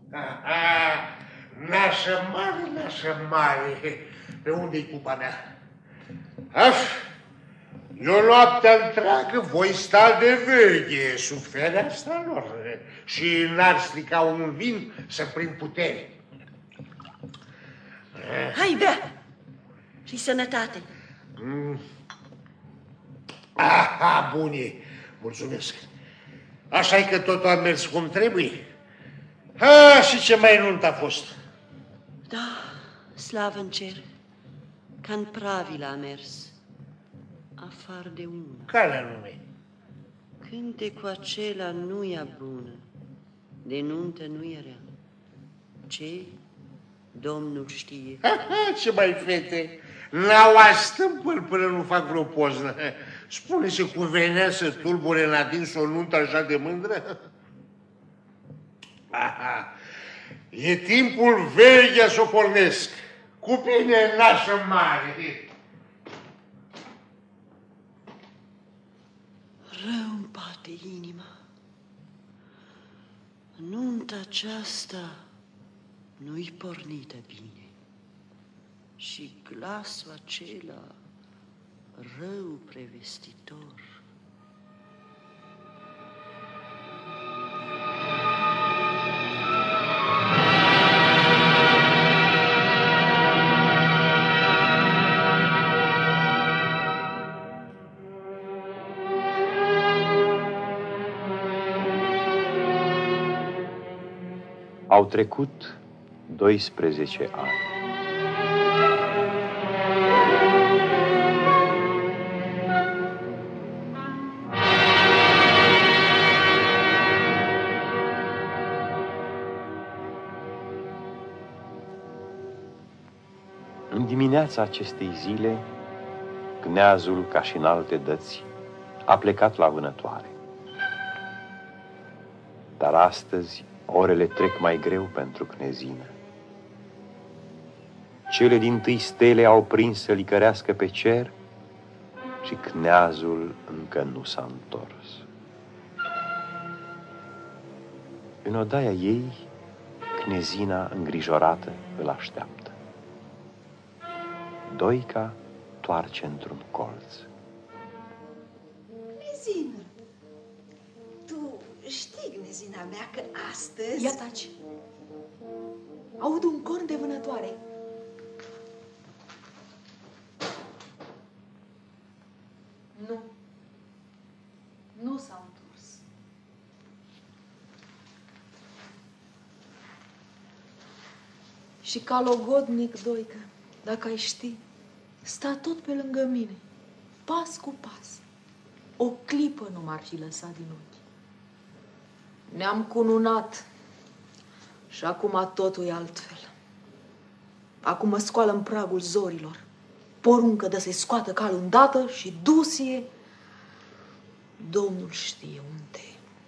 Nașă mare, nașă mare. Pe unde-i cupa mea? Eu noaptea întreagă voi sta de veche sub fereastra lor și n-ar strica un vin să prind putere. Hai, bea! Și sănătate! Aha, bune, mulțumesc. Așa-i că totul a mers cum trebuie? Și ce mai nunt a fost? Da, slavă în cer, ca în pravila a mers, afară de una. Care anume? Cântecul acela nu e bună, de nuntă nu era. Ce? Domnul știe. Ce mai fete? N-au astâmpăl până nu fac vreo poznă. Spune, se cuvenea să tulbure în adins o nuntă așa de mândră? E timpul veghea să o pornesc. Cu bine nașă mare. Rău îmi bate inima. Nunta aceasta nu-i pornită bine. Și glasul acela rău prevestitor. Au trecut 12 ani. În dimineața acestei zile, Cneazul, ca și în alte dăți, a plecat la vânătoare. Dar astăzi orele trec mai greu pentru Cnezină. Cele dintâi stele au prins să licărească pe cer și Cneazul încă nu s-a întors. În odaia ei, Cnezina, îngrijorată, îl așteaptă. Doica toarce într-un colț. Cnezină, tu știi, Cnezina mea, că astăzi... Ia taci! Aud un corn de vânătoare. Nu. Nu s-a întors. Și ca logodnic, Doică, dacă ai ști, sta tot pe lângă mine, pas cu pas. O clipă nu m-ar fi lăsat din ochi. Ne-am cununat și acum totul e altfel. Acum mă scoală în pragul zorilor. Poruncă de să-i scoată calul îndată și dusie. Domnul știe unde.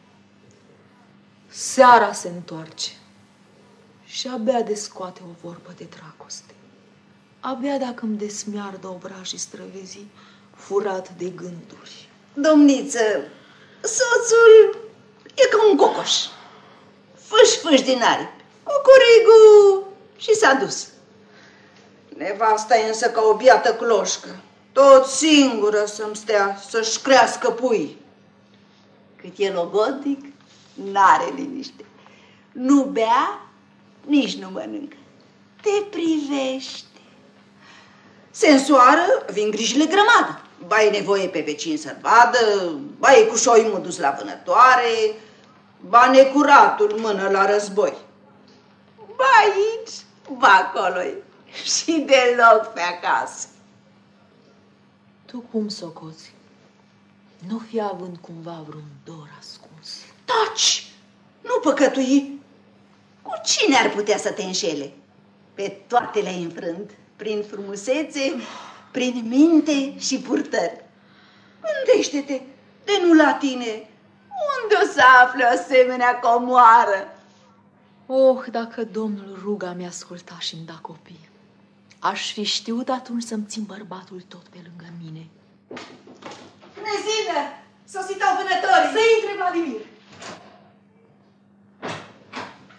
Seara se întoarce și abia de scoate o vorbă de dragoste. Abia dacă îmi desmiardă obrajii străvezii, furat de gânduri. Domniță, soțul e ca un cocoș. Fâș din aripi. Cucurigu și s-a dus. Nevasta e însă ca o biată cloșcă. Tot singură să-mi stea să-și crească pui. Cât e logodnic, n-are liniște. Nu bea, nici nu mănâncă. Te privește. Se însoară, vin grijile grămadă. Ba e nevoie pe vecin să-l vadă, ba e cu șoimul dus la vânătoare, ba necuratul mână la război. Ba aici, ba acolo și deloc pe acasă. Tu cum socoți? Nu fi având cumva vreun dor ascuns. Taci! Nu păcătui! Cu cine ar putea să te înșele? Pe toate le-ai înfrânt, prin frumusețe, prin minte și purtări. Gândește-te, de nu la tine, unde o să afle o asemenea comoară? Oh, dacă Domnul ruga mi-a ascultat și îmi da copii, aș fi știut atunci să-mi țin bărbatul tot pe lângă mine. Cnezină, sositau vânătorii! Să intre, Vladimir!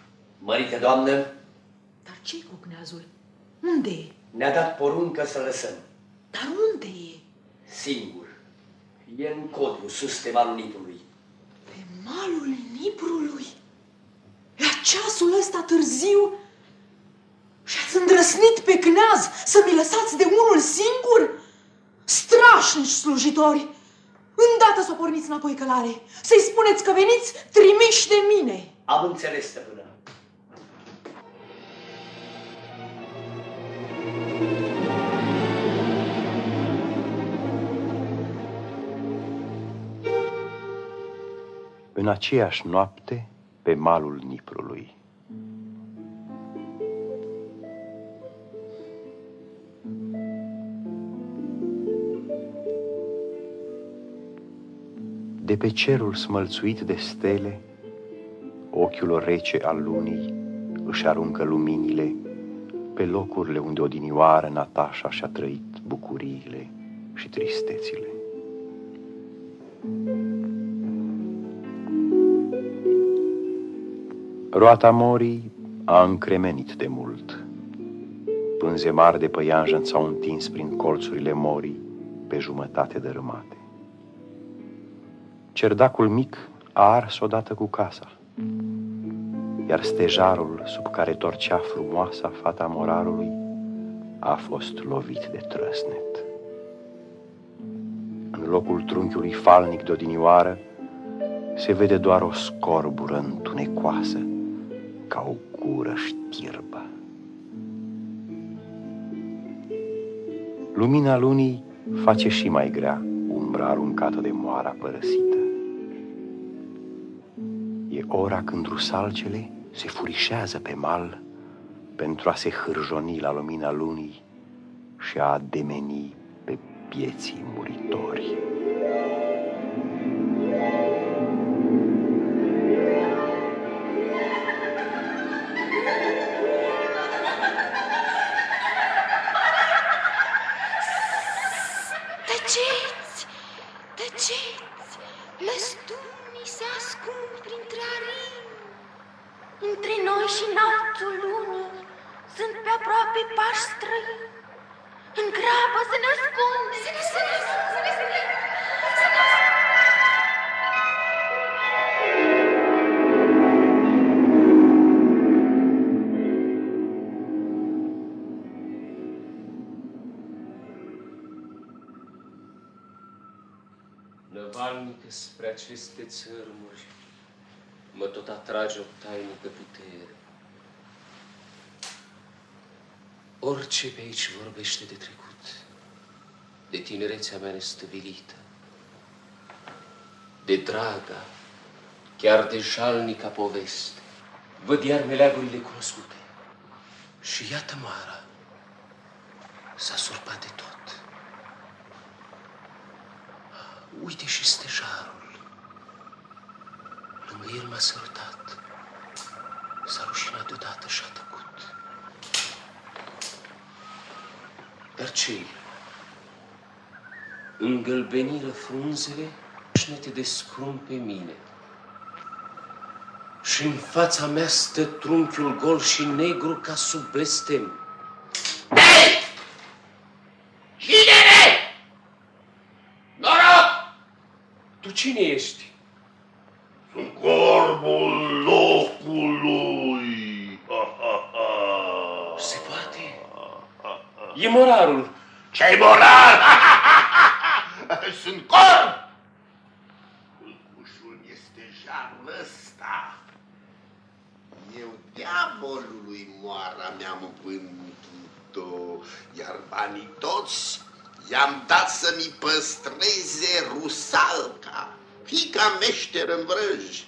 Mărică doamnă, Dar ce-i cu cneazul? Unde e? ne-a dat poruncă să lăsăm. Dar unde e? Singur. E în codru, sus pe malul Niprului. Pe malul Niprului? La ceasul ăsta târziu? Și-ați îndrăsnit pe cneaz să mi lăsați de unul singur? Strașnici slujitori! Îndată să o porniți înapoi călare. Să-i spuneți că veniți trimiși de mine. Am înțeles, stăpână. În aceeași noapte, pe malul Niprului. De pe cerul smălțuit de stele, ochiul rece al lunii își aruncă luminile pe locurile unde odinioară Natașa și-a trăit bucuriile și tristețile. Roata morii a încremenit de mult. Pânze mari de păianjen s-au întins prin colțurile morii pe jumătate dărâmate. Cerdacul mic a ars odată cu casa, iar stejarul sub care torcea frumoasa fata morarului a fost lovit de trăsnet. În locul trunchiului falnic de odinioară se vede doar o scorbură întunecoasă ca o gură știrbă. Lumina lunii face și mai grea umbra aruncată de moara părăsită. E ora când rusalcele se furișează pe mal pentru a se hârjoni la lumina lunii și a ademeni pe pieții muritori. Tăceți! Tăceți! Lăstunii se ascund printre arini. Între noi și înaltul lunii sunt pe aproape pași străini. În grabă să ne ascunde! Să ne ascunde! Năvalnică spre aceste țărmuri mă tot atrage o tainică putere. Orice pe aici vorbește de trecut, de tinerețea mea nestăvilită, de draga, chiar de jalnica poveste, văd iar meleagurile cunoscute. Și iată Mara s-a surpat de tot. Uite și stejarul. Lângă el m-a sărutat. S-a rușinat deodată și a tăcut. Dar ce-i? Îngălbeniră frunzele, șnete de scrum pe mine. Și în fața mea stă trunchiul gol și negru ca sub blestem. Hei! Cine? Noroc! Tu cine ești? Sunt corbul locului. Se poate? E morarul. Ce-ai morar? Sunt corb! Culcușul este jarul ăsta. Eu diavolului moara mi-am vândut-o, iar banii toți i-am dat să-mi păstreze rusalca, fiica meșteră în vrăji.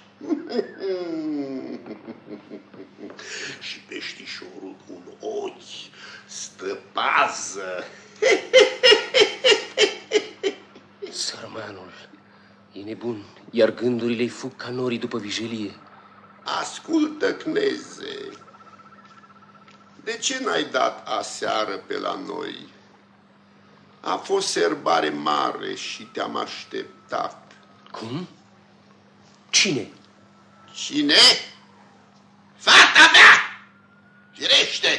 Și peștișorul cu un ochi stă pază. Sărmanul e nebun, iar gândurile-i fug ca norii după vijelie. Ascultă, cneze, de ce n-ai dat aseară pe la noi? A fost serbare mare și te-am așteptat. Cum? Cine? Cine? Fata mea! Firește!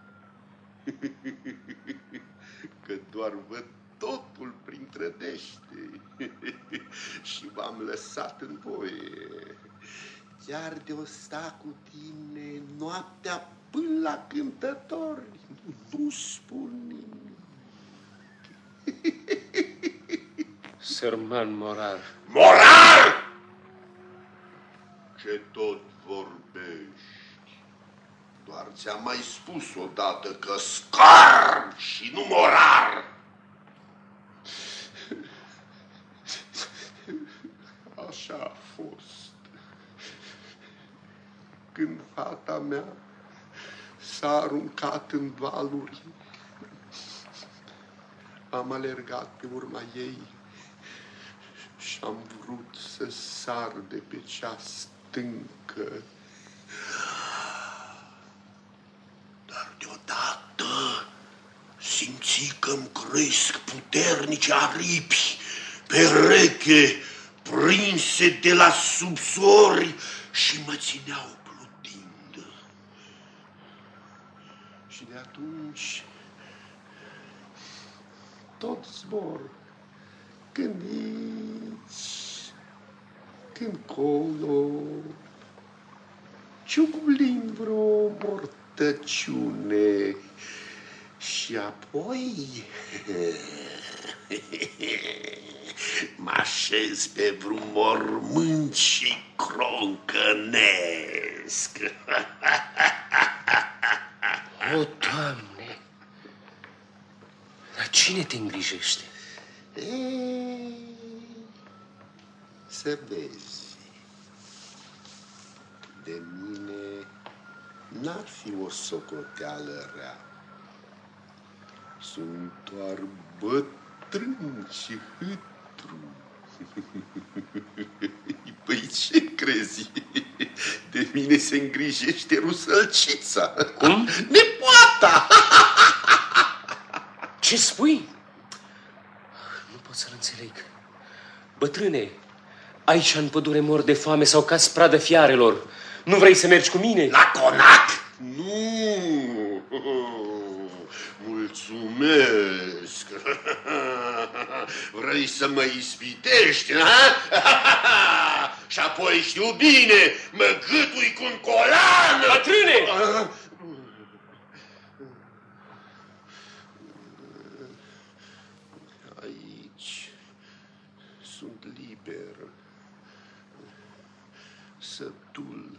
Că doar văd totul prin trădește și v-am lăsat în voie. Chiar de o sta cu tine noaptea până la cântători, nu spun nimic. Sărman Morar. Morar! Ce tot vorbești? Doar ți-am mai spus odată că scar și nu Morar. Așa a fost. Când fata mea s-a aruncat în valuri, am alergat pe urma ei și am vrut să sar de pe cea stâncă. Dar deodată simți că-mi cresc puternice aripi pereche, prinse de la subsori și mă țineau plutind. Și de atunci tot zbor, când aici, când colo, ciugulind vreo mortăciune și apoi mă așez pe vreun mormânt și croncănesc. O, Doamne! Dar cine te îngrijește? Să vezi, de mine n-ar fi o socoteală rea. Sunt doar bătrân și hâtru. Păi ce crezi? De mine se îngrijește rusălcița. Cum? Nepoata! Ce spui? Nu pot să-l înțeleg. Bătrâne, aici în pădure mor de foame sau ca pradă fiarelor. Nu vrei să mergi cu mine? La conac? Nu! Mulțumesc! Vrei să mă ispitești, ha? Și apoi știu bine, mă gâtui cu un colan! Bătrâne! Aici sunt liber, sătul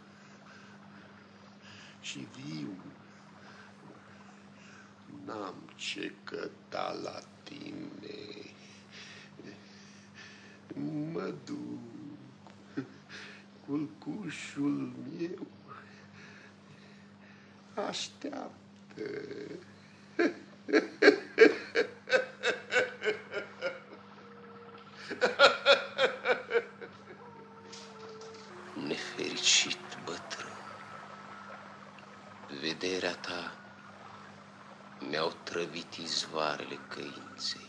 și viu. N-am ce căta la tine. Mă duc, culcușul meu așteaptă. Nefericit bătrân, vederea ta mi-au trăvit izvoarele căinței.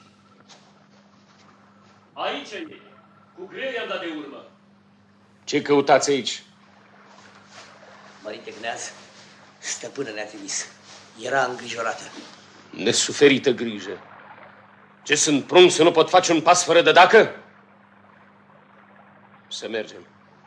Aici e. Cu greu i-am dat de urmă. Ce căutați aici? Mărinte Gneaz, stăpână ne-a trimis. Era îngrijorată. Nesuferită grijă. Ce sunt prunc să nu pot face un pas fără de dacă? Să mergem.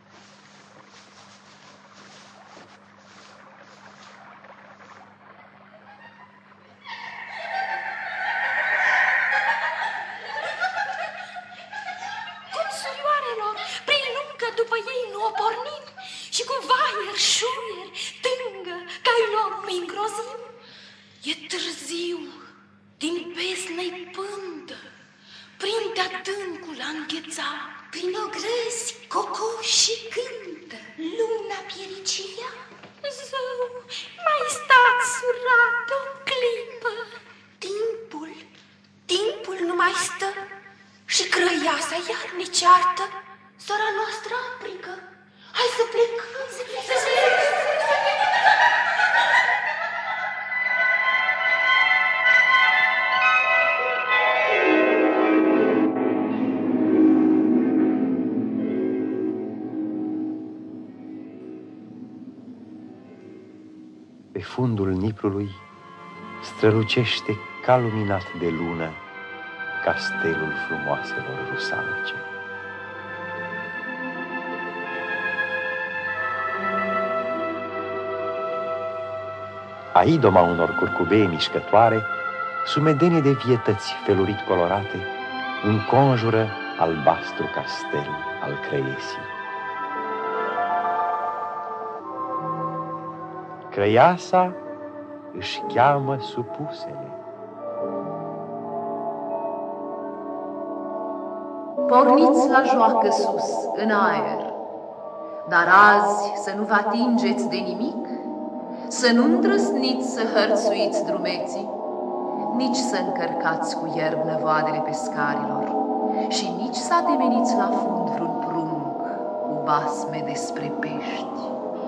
Cum surioarelor, prin lungă după ei nu o pornim și cu vaier, șuier, tângă, cailor nu-i îngrozim. E târziu, din pesnă-i pântă, prinde adâncul a îngheța. Prin ogrăzi, cocoșii cântă, luna piericilea. Zău, mai stați surat o clipă. Timpul nu mai stă și crăiasa iar ne ceartă. Sora noastră aprigă, hai să plecăm, să plecăm. Pe fundul Niprului strălucește ca luminat de lună castelul frumoaselor rusalce. A idoma unor curcubee mișcătoare, sumedenie de vietăți felurit colorate, înconjură albastru castel al Crăiesii. Crăiasa își cheamă supusele. Porniți la joacă sus, în aer, dar azi să nu vă atingeți de nimic, să nu îndrăsniți să hărțuiți drumeții, nici să încărcați cu ierb năvoadele pescarilor și nici să ademeniți la fund vreun prunc cu basme despre pești.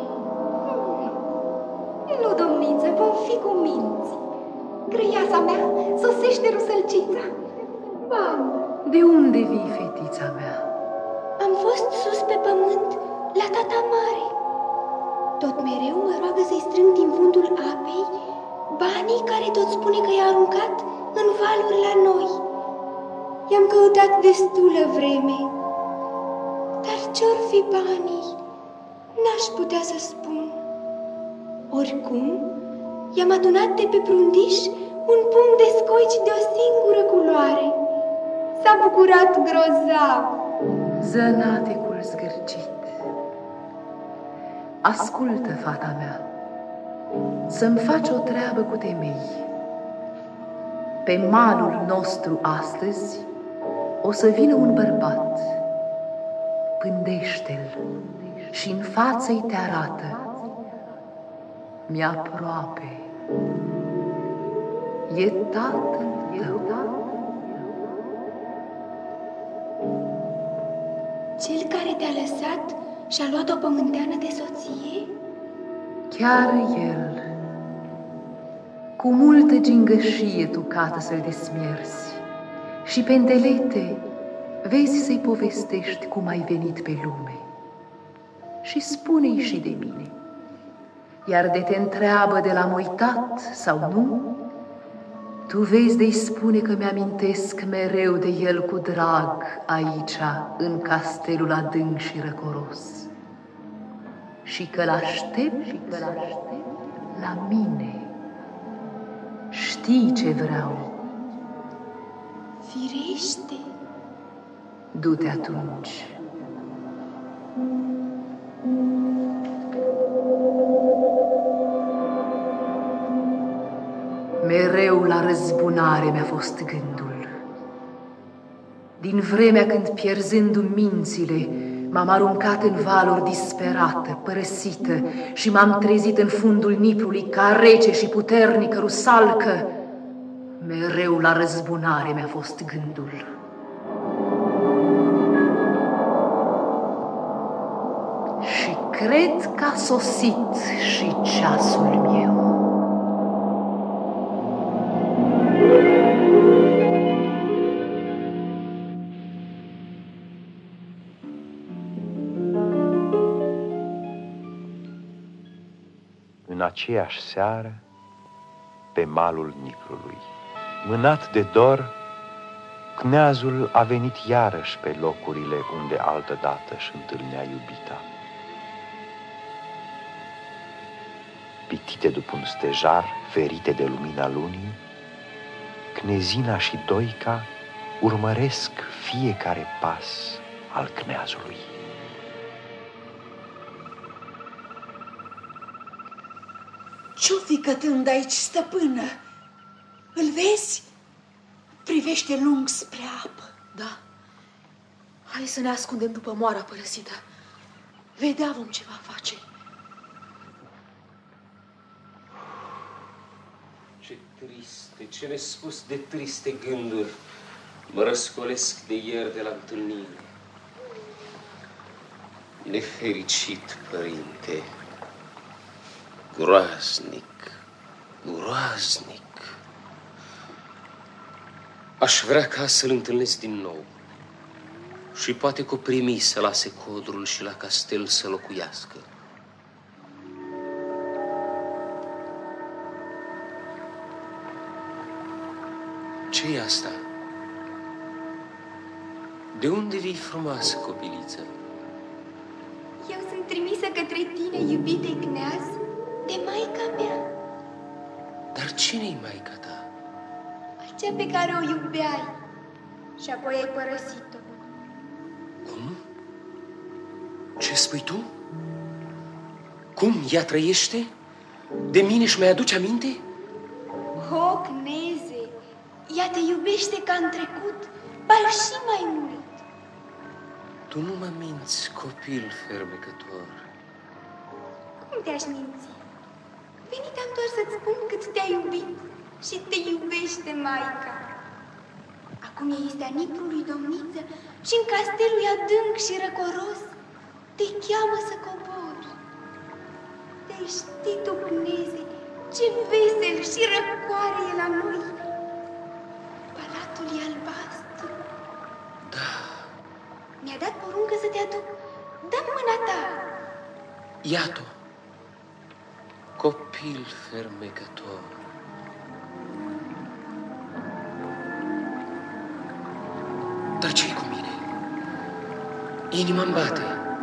Nu, domniță, vom fi cu minți. Crăiasa mea sosește rusălcița. Mamă! De unde vii, fetița mea? Am fost sus pe pământ la tata mare. Tot mereu mă roagă să-i strâng din fundul apei banii care tot spune că i-a aruncat în valuri la noi. I-am căutat destulă vreme, dar ce-or fi banii, n-aș putea să spun. Oricum, i-am adunat de pe prundiș un pumn de scoici de o singură culoare. S-a bucurat grozav. Zănatecul zgârcit. Ascultă, fata mea, să-mi faci o treabă cu temei. Pe malul nostru astăzi o să vină un bărbat. Pândește-l și în față-i te arată. Mi-aproape. E tatăl tău. Cel care te-a lăsat și-a luat o pământeană de soție? Chiar el. Cu multă gingășie tu cată să-l desmierzi și pe îndelete vezi să-i povestești cum ai venit pe lume. Și spune-i și de mine. Iar de te întreabă de l-am uitat sau nu, tu vezi de-i spune că mi-amintesc mereu de el cu drag aici, în castelul adânc și răcoros. Și că l-aștept la mine. Știi ce vreau. Firește. Du-te atunci. Mereu la răzbunare mi-a fost gândul. Din vremea când, pierzându-mi mințile, m-am aruncat în valuri disperată, părăsită și m-am trezit în fundul Niprului ca rece și puternică rusalcă, mereu la răzbunare mi-a fost gândul. Și cred că a sosit și ceasul meu. În aceeași seară, pe malul Niprului, mânat de dor, Cneazul a venit iarăși pe locurile unde altădată își întâlnea iubita. Pitite după un stejar, ferite de lumina lunii, Cnezina și Doica urmăresc fiecare pas al cneazului. Ce-o fi cătând aici, stăpână? Îl vezi? Privește lung spre apă. Da. Hai să ne ascundem după moara părăsită. Vedea vom ce va face. Ce triste, ce nespus de triste gânduri mă răscolesc de ieri de la întâlnire. Nefericit, părinte, groaznic, groaznic. Aș vrea ca să-l întâlnesc din nou și poate cu primi să lase codrul și la castel să locuiască. Ce-i asta? De unde vii frumoasă, copiliță? Eu sunt trimisă către tine, iubite Cneaz, de maica mea. Dar cine-i maica ta? Acea pe care o iubeai și apoi ai părăsit-o. Cum? Ce spui tu? Cum? Ea trăiește? De mine își mai aduce aminte? O, Cneze, ea te iubește ca în trecut, ba și mai mult. Tu nu mă minți, copil fermecător. Cum te-aș minți? Veniteam doar să-ți spun cât te-a iubit și te iubește maica. Acum ea este a Niprului domniță și în castelul adânc și răcoros te cheamă să cobori. Te știi tu, Cneze, ce vesel și răcoare e la noi. Palatul e albastru. Da. Mi-a dat poruncă să te aduc. Dă-mi mâna ta. Iată, copil fermecător. Dar ce-i cu mine? Inima-mi bate.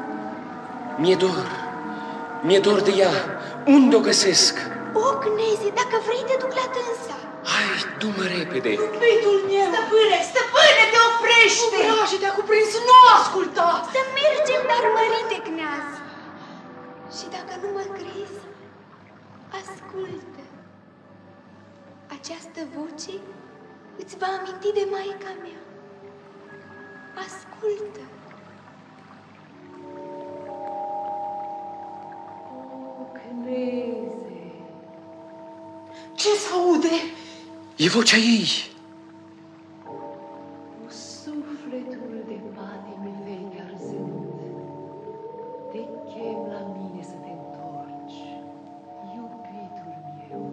Mi-e dor de ea. Unde o găsesc? O, Cneze, dacă vrei te duc la dânsa. Hai, du-mă repede. Iubitul meu! Stăpâne, stăpâne, te oprește! Curajul te-a cuprins, nu asculta! Să mergem, dar mărite, Cneaz. Și dacă nu mă crezi, ascultă. Această voce îți va aminti de maica mea. Ascultă. O, Cneze! Ce s-aude? E vocea ei. Cu sufletul de patimi vechi arzând, te chem la mine să te întorci, iubitul meu.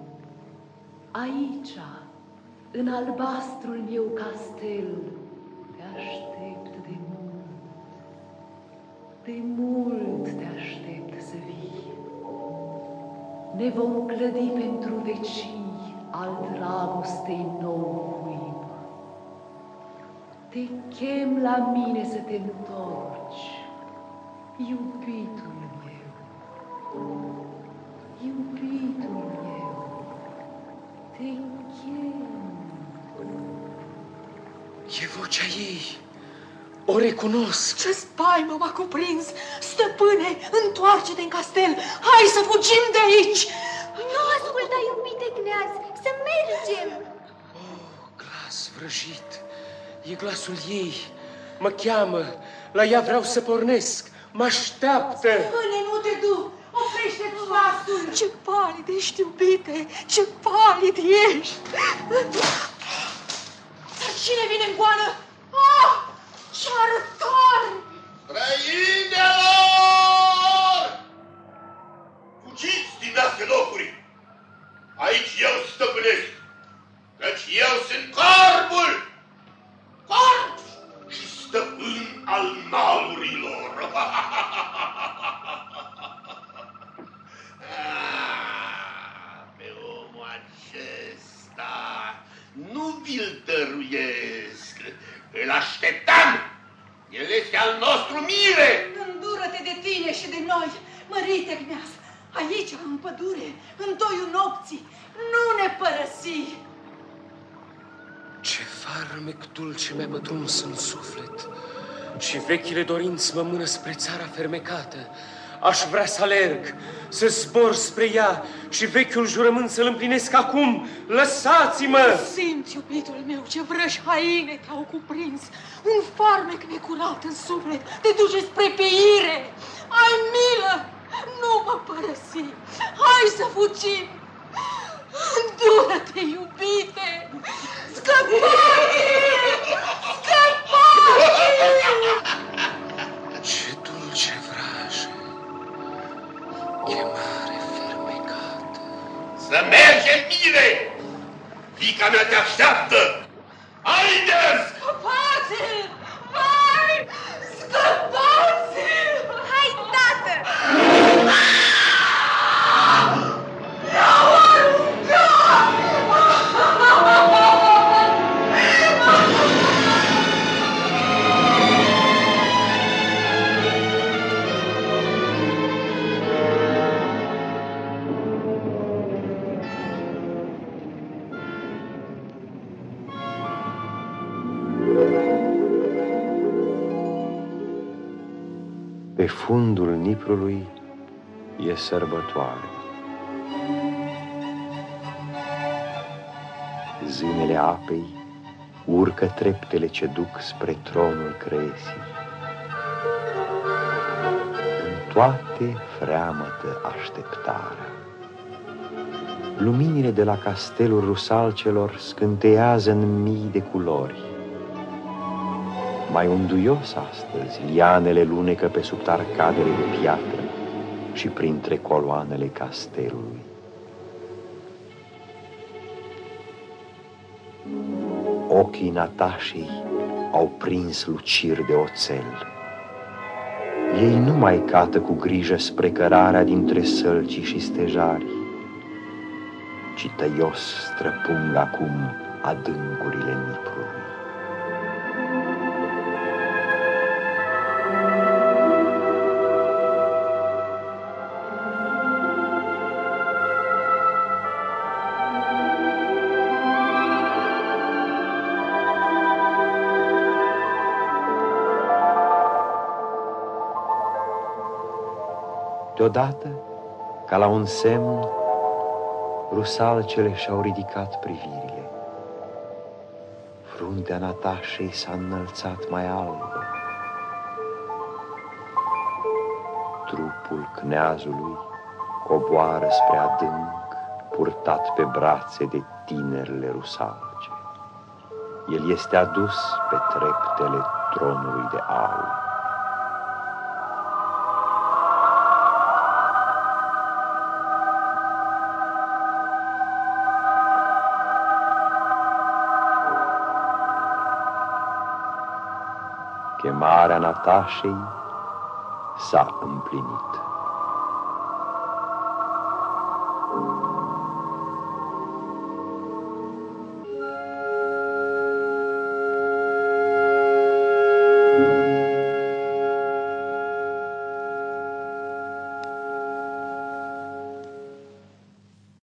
Aici, în albastrul meu castel, te aștept de mult. De mult te aștept să vii. Ne vom clădi pentru vecii al dragostei nou cuib. Te chem la mine să te întorci, iubitul meu, iubitul meu, te chem. E vocea ei. O recunosc. Ce spaimă m-a cuprins! Stăpâne, întoarce-te în castel! Hai să fugim de aici! Nu asculta, iubite Cneaz, să mergem! Glas vrăjit. E glasul ei. Mă cheamă. La ea vreau să pornesc. Mă așteaptă. Stăpâne, nu te du! Oprește-ți glasul! Ce palid ești, iubite! Ce palid ești! Dar cine vine în goană? Ah! Ce arătare! Străinelor! Fugiți din astea locuri! Aici eu stăpânesc, căci eu sunt corbul! Corb și stăpân al malurilor! Pe omul acesta nu vi-l dăruiesc, îl așteptam! El este al nostru mire! Îndură-te de tine și de noi, mărite Cneaz! Aici, în pădure, în toiul nopții, nu ne părăsi! Ce farmec dulce mi-a pătruns în suflet și vechile dorinți mă mână spre țara fermecată. Aș vrea să alerg, să zbor spre ea și vechiul jurământ să-l împlinesc acum. Lăsați-mă! Simți, iubitul meu, ce vrăși haine te-au cuprins. Un farmec necurat în suflet te duce spre peire. Ai milă! Nu mă părăsi! Hai să fugim! Îndură-te, iubite! Scăpați! Scăpați! Ce dulce vrajă! Chemare fermecată! Să mergem, mire! Fiica mea te așteaptă! Haideți! Scăpați-l! Hai! Scăpați-l! Hai, tată! Ne-au aruncat! Pe fundul Niprului e sărbătoare. Zânele apei urcă treptele ce duc spre tronul Cresii. În toate freamătă așteptarea. Luminile de la castelul rusalcelor scânteiază în mii de culori. Mai unduios astăzi, lianele lunecă pe sub arcadele de piatră și printre coloanele castelului. Ochii Natașei au prins luciri de oțel. Ei nu mai cată cu grijă spre cărarea dintre sălcii și stejari, ci tăios străpung acum adâncurile Niprului. Deodată, ca la un semn, rusalcele și-au ridicat privirile. Fruntea Natașei s-a înălțat mai albă. Trupul cneazului coboară spre adânc, purtat pe brațe de tinerele rusalce. El este adus pe treptele tronului de aur. Chemarea Natașei s-a împlinit.